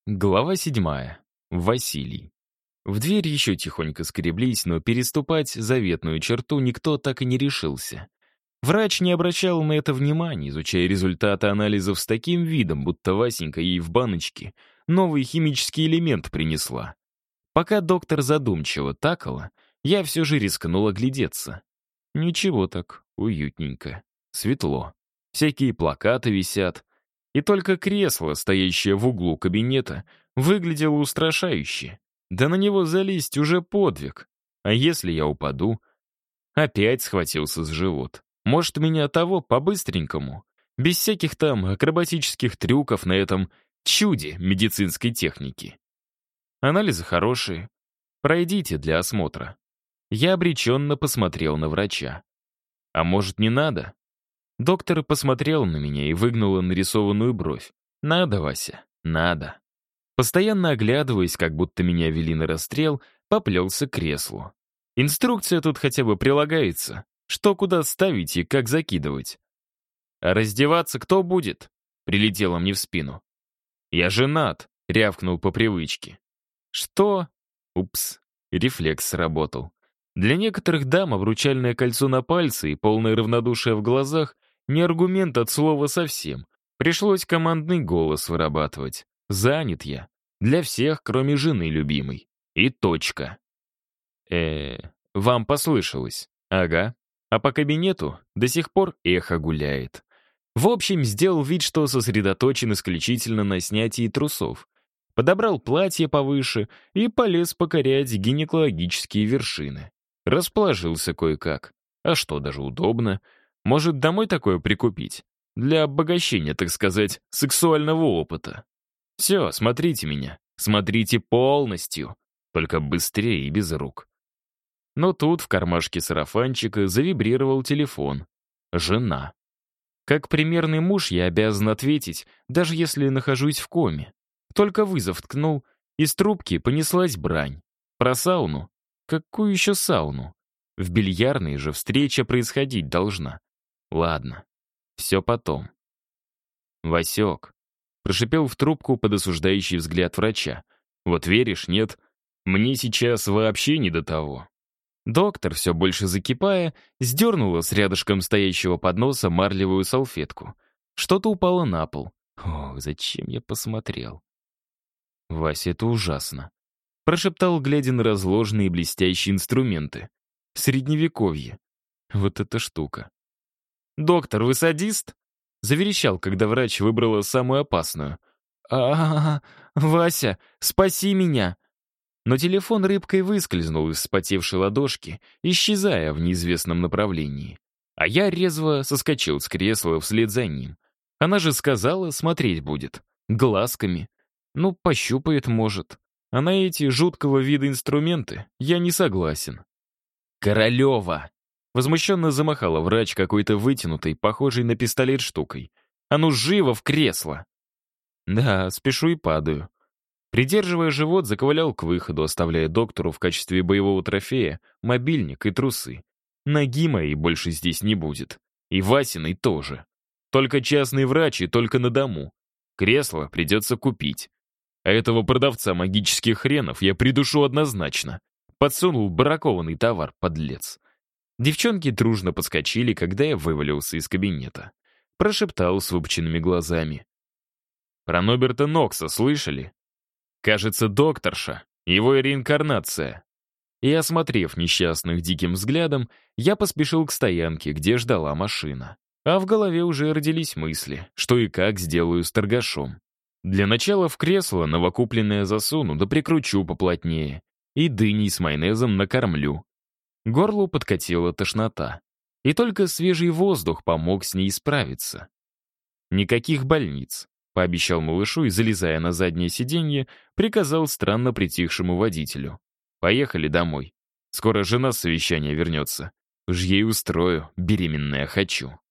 Глава 7. Василий. В дверь еще тихонько скреблись, но переступать заветную черту никто так и не решился. Врач не обращал на это внимания, изучая результаты анализов с таким видом, будто Васенька ей в баночке новый химический элемент принесла. Пока доктор задумчиво такала, я все же рискнула глядеться. Ничего так, уютненько, светло. Всякие плакаты висят. И только кресло, стоящее в углу кабинета, выглядело устрашающе. Да на него залезть уже подвиг. А если я упаду? Опять схватился за живот. Может, меня того по-быстренькому? Без всяких там акробатических трюков на этом чуде медицинской техники. Анализы хорошие. Пройдите для осмотра. Я обреченно посмотрел на врача. А может, не надо? Доктор посмотрел на меня и выгнула нарисованную бровь. «Надо, Вася, надо». Постоянно оглядываясь, как будто меня вели на расстрел, поплелся к креслу. Инструкция тут хотя бы прилагается. Что куда ставить и как закидывать. «А раздеваться кто будет?» — прилетело мне в спину. «Я женат», — рявкнул по привычке. «Что?» Упс, рефлекс сработал. Для некоторых дам обручальное кольцо на пальце и полное равнодушие в глазах не аргумент от слова совсем. Пришлось командный голос вырабатывать. Занят я. Для всех, кроме жены любимой. И точка. Вам послышалось. Ага. А по кабинету до сих пор эхо гуляет. В общем, сделал вид, что сосредоточен исключительно на снятии трусов. Подобрал платье повыше и полез покорять гинекологические вершины. Расположился кое-как. А что, даже удобно. Может, домой такое прикупить? Для обогащения, так сказать, сексуального опыта. Все, смотрите меня. Смотрите полностью. Только быстрее и без рук. Но тут в кармашке сарафанчика завибрировал телефон. Жена. Как примерный муж я обязан ответить, даже если нахожусь в коме. Только вызов ткнул, из трубки понеслась брань. Про сауну? Какую еще сауну? В бильярдной же встреча происходить должна. Ладно, все потом. «Васек», — прошипел в трубку под осуждающий взгляд врача. «Вот веришь, нет? Мне сейчас вообще не до того». Доктор, все больше закипая, сдернула с рядышком стоящего подноса марлевую салфетку. Что-то упало на пол. Ох, зачем я посмотрел? «Вася, это ужасно», — прошептал, глядя на разложенные блестящие инструменты. Средневековье. Вот эта штука. «Доктор, вы садист?» — заверещал, когда врач выбрала самую опасную. Вася, спаси меня!» Но телефон рыбкой выскользнул из вспотевшей ладошки, исчезая в неизвестном направлении. А я резво соскочил с кресла вслед за ним. Она же сказала, смотреть будет. Глазками. Ну, пощупает, может. А на эти жуткого вида инструменты я не согласен. «Королева!» Возмущенно замахала врач какой-то вытянутой, похожей на пистолет штукой. «А ну живо в кресло!» Да, спешу и падаю. Придерживая живот, заковылял к выходу, оставляя доктору в качестве боевого трофея мобильник и трусы. Ноги моей больше здесь не будет. И Васиной тоже. Только частный врач и только на дому. Кресло придется купить. А этого продавца магических хренов я придушу однозначно. Подсунул бракованный товар, подлец. Девчонки дружно подскочили, когда я вывалился из кабинета. Прошептал с выпученными глазами. Про Ноберта Нокса слышали? Кажется, докторша, его реинкарнация. И, осмотрев несчастных диким взглядом, я поспешил к стоянке, где ждала машина. А в голове уже родились мысли, что и как сделаю с торгашом. Для начала в кресло новокупленное засуну, да прикручу поплотнее. И дыней с майонезом накормлю. Горлу подкатила тошнота. И только свежий воздух помог с ней справиться. «Никаких больниц», — пообещал малышу и, залезая на заднее сиденье, приказал странно притихшему водителю. «Поехали домой. Скоро жена с совещания вернется. Уж ей устрою, беременная хочу».